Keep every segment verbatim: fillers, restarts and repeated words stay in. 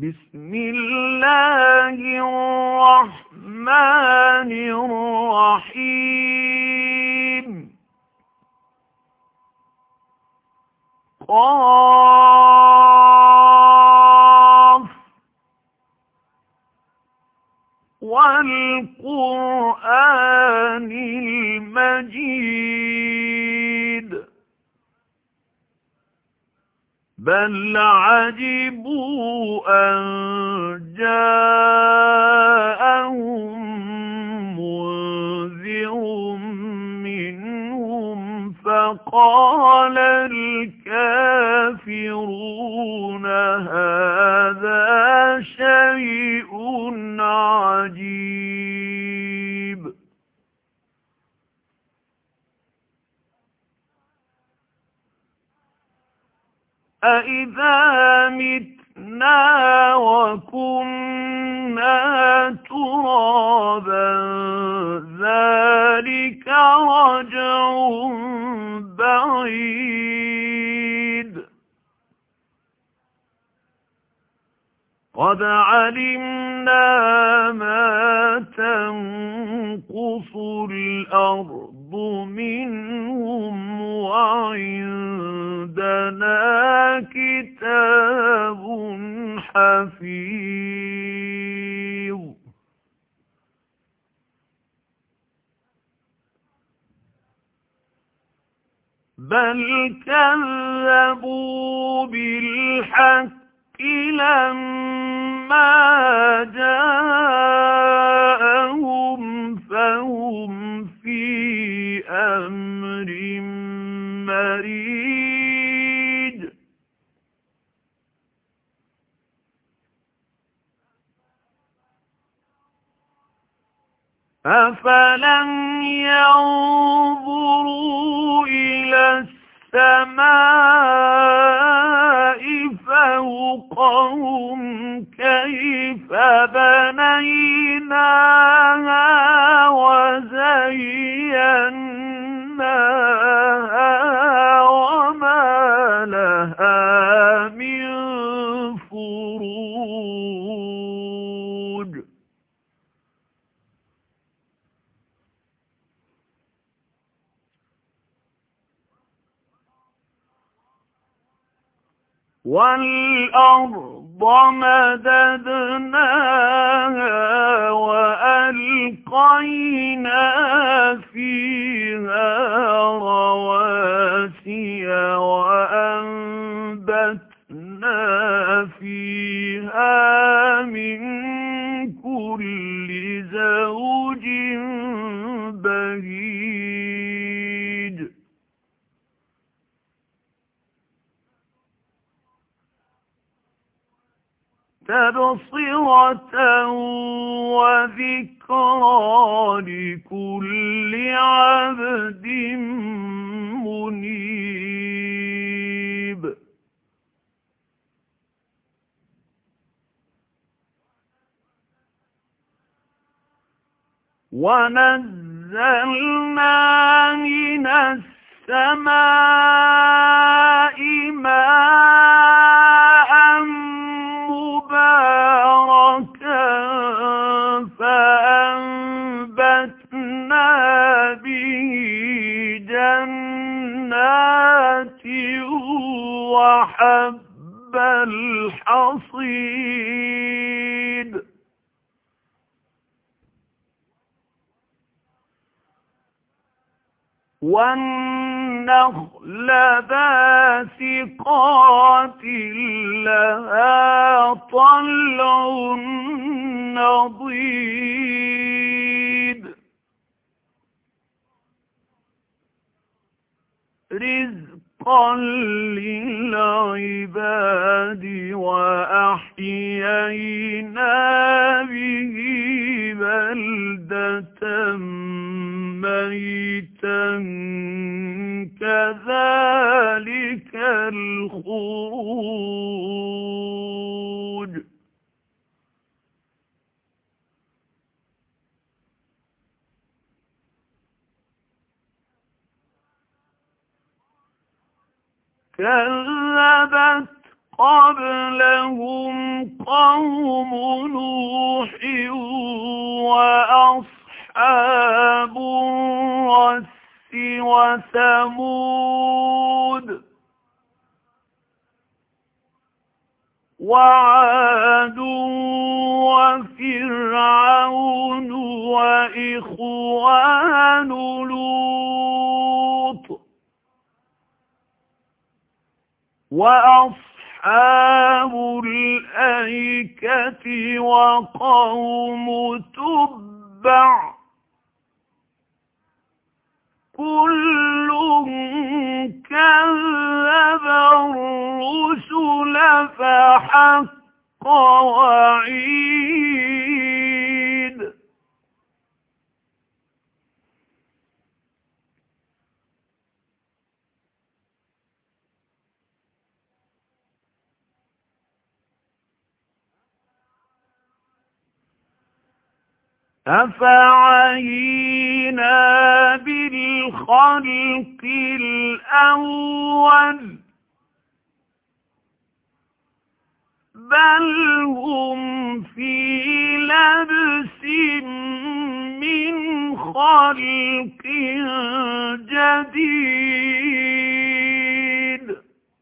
بسم الله الرحمن الرحيم قاف والقرآن المجيد بل عجبوا أن جاءهم منذر منهم فقال الكافرون هذا شيء عجيب أَإِذَا مِتْنَا وَكُنَّا تُرَابًا ذَلِكَ رَجْعٌ بَعِيدٌ قَدْ عَلِمْنَا مَا تَنقُصُ الْأَرْضُ مِنْهُمْ وَعِندَنَا كِتَابٌ حَفِيظٌ بَلْ كَذَّبُوا بِالْحَقِّ لَمَّا جَاءَهُمْ فَهُمْ فِي أَمْرٍ مَّرِيجٍ أَفَلَمْ يَنظُرُوا إِلَى السَّمَاءِ فَوْقَهُمْ كَيْفَ بَنَيْنَاهَا وَزَيَّنَّاهَا وَمَا لَهَا مِن فُرُوجٍ وَالْأَرْضَ مَدَدْنَاهَا وَأَلْقَيْنَا فِيهَا رَوَاسِيَ وَأَنبَتْنَا فِيهَا مِن كُلِّ زَوْجٍ بَهِيجٍ تَبْصِرَةً وَذِكْرَىٰ لِكُلِّ عَبْدٍ مُّنِيبٍ وَنَزَّلْنَا مِنَ السَّمَاءِ مَاءً مُبَارَكًا فَأَنبَتْنَا بِهِ جَنَّاتٍ وَحَبَّ الْحَصِيدِ وَالنَّخْلَ بَاسِقَاتٍ لَهَا طَلْعٌ نَضِيدٌ رِزْقًا لِلْعِبَادِ وَأَحْيَيْنَا بِهِ بَلْدَةً مَّيْتًا كَذَلِكَ الْخُرُوجُ كَذَّبَتْ قَبْلَهُمْ قوم نوح وأصحاب الرس وثمود وعاد وفرعون وإخوان لوط وأصحاب الأيكة وقوم تبع كل كذب الرسل فحق وعيد أفعينا بالخلق الأول بل هم في لبس من خلق جديد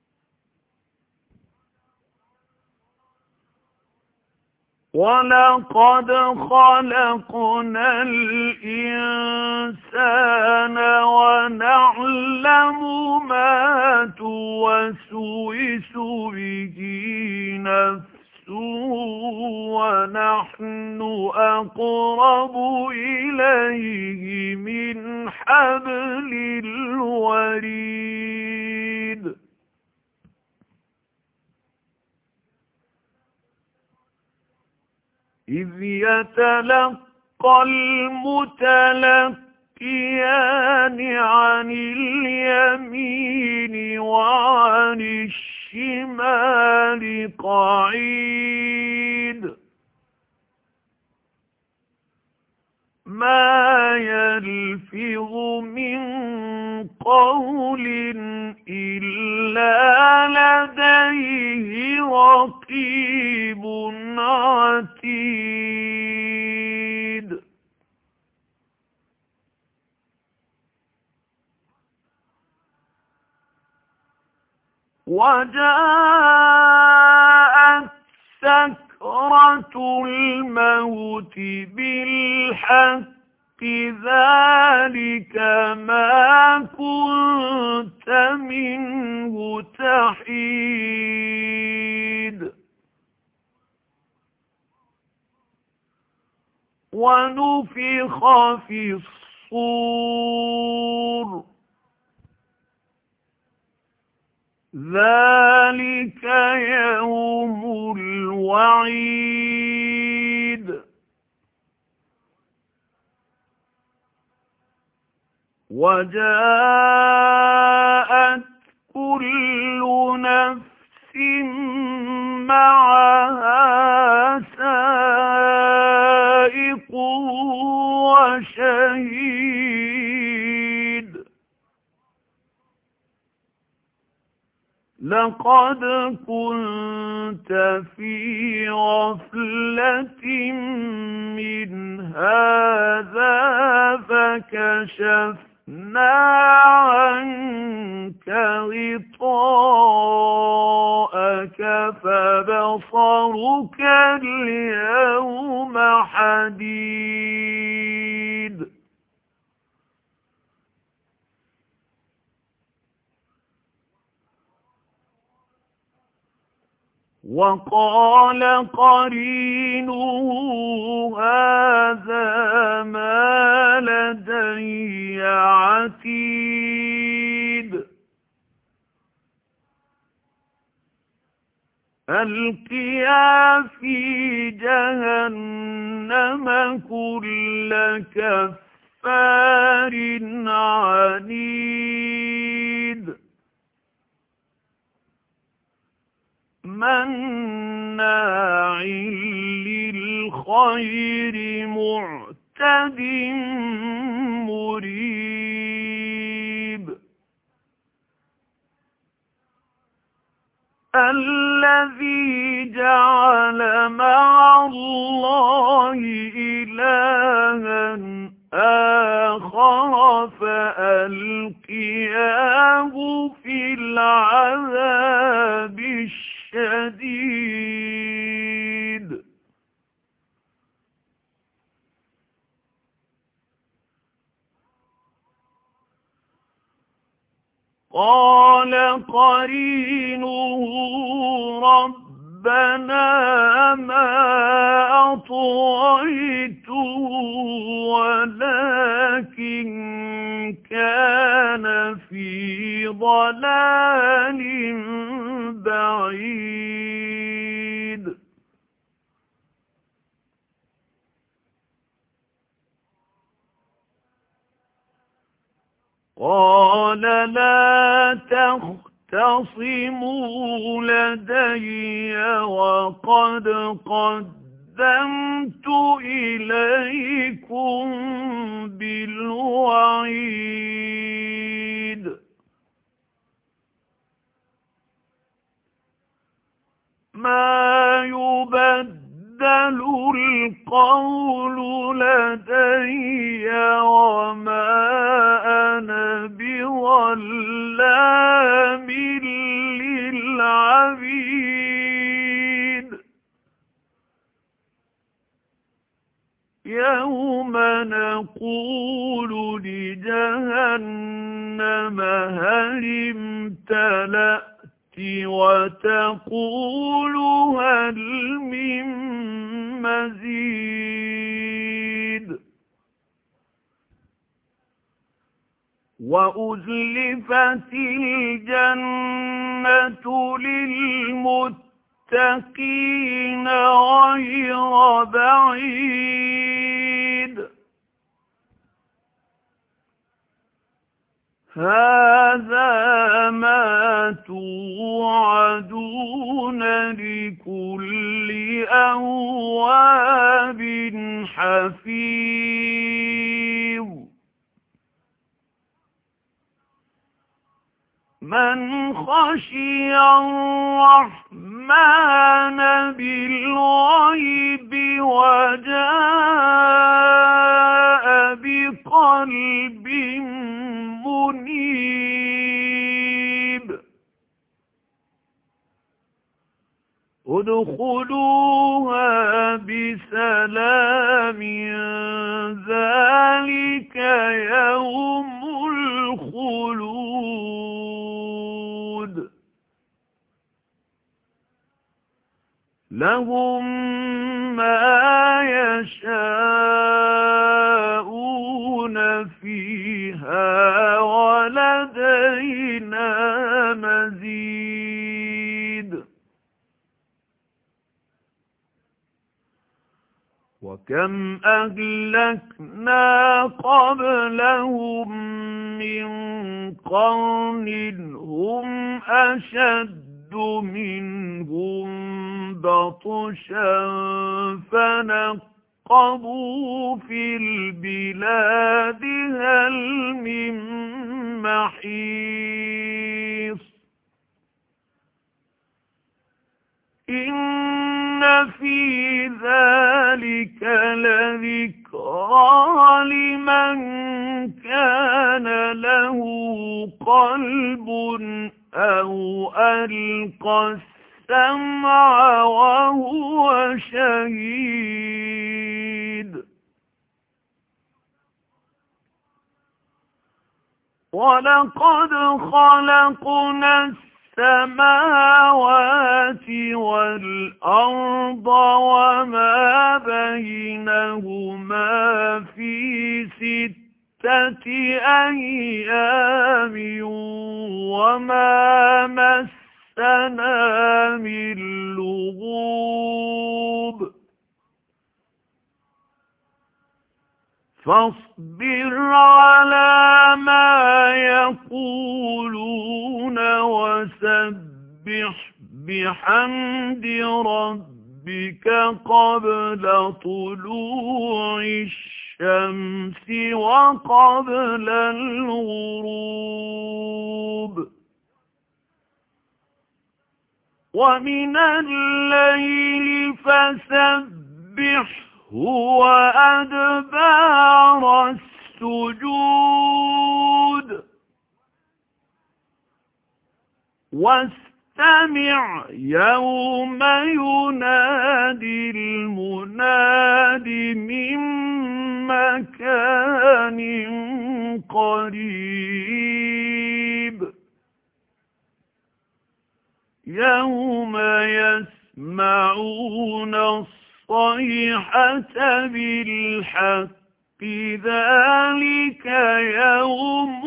ولقد خلقنا الإنسان ونعلم ما توسوس به نفسه ونحن أقرب إليه من حبل الوريد إذ يتلقى المتلقيان عن اليمين وعن الشمال قعيد ما يلفظ من قول إلا لديه رقيب عتيد وجاءت سكرة الموت بالحق ذلك ما كنت منه تحيد ونفخ في الصور ذلك يوم الوعيد وجاءت كل نفس معها سائق وشهيد لقد كنت في غفلة من هذا فكشفنا عنك غطاءك فبصرك اليوم حديد وقال قرينه هذا ما لدي عتيد ألقيا في جهنم كل كفار عنيد مناع للخير معتد مريب الذي جعل جعل مع الله إلها آخر فألقياه في العذاب الشديد قال قرينه ربنا ما أطغيته ولكن كان في ضلال بعيد قال لا تختصموا لدي وقد قدمت إليكم بالوعيد ما يبدل القول لدي وما أنا بظلام للعبيد يوم نقول لجهنم هل امتلأت وتقول هل من مزيد وأزلفت الجنة للمتقين غير بعيد هذا ما توعدون لكل أواب حفيظ من خشي الرحمن بالغيب وجاء بقلب منيب ادخلوها بسلام ذلك يوم الخلود لهم ما يشاءون فيها ولدينا مزيد وكم أهلكنا قبلهم من قرن هم أشد منهم بطشا فنقبوا في البلاد هل من محيص إن في ذلك لذكرى لمن كان له قلب أو ألقى السمع وهو شهيد ولقد خلقنا السماوات والأرض وما بينهما في ستة أيام وما مسنا من لغوب فاصبر على ما يقولون وسبح بحمد ربك قبل طلوع الشمس وقبل الغروب ومن الليل وسبحه وأدبار السجود واستمع يوم ينادي المناد من مكان قريب يوم يسمعون الصيحة بالحق ذلك يوم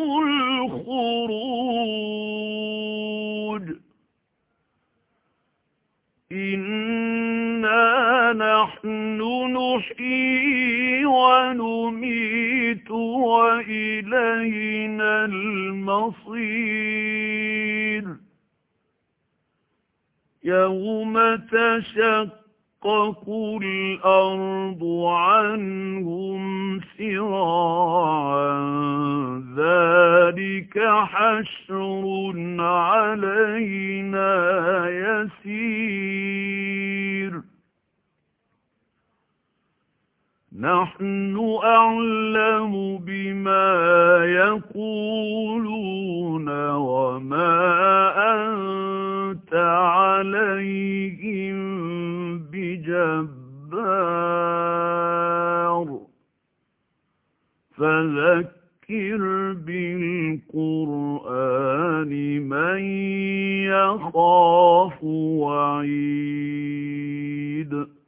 الخروج إنا نحن نحيي ونميت وإلينا المصير يوم تشقق الأرض عنهم سراعا ذلك حشر علينا يسير نحن أعلم بما يقولون وما أنت عليهم بجبار فذكر بالقرآن من يخاف وعيد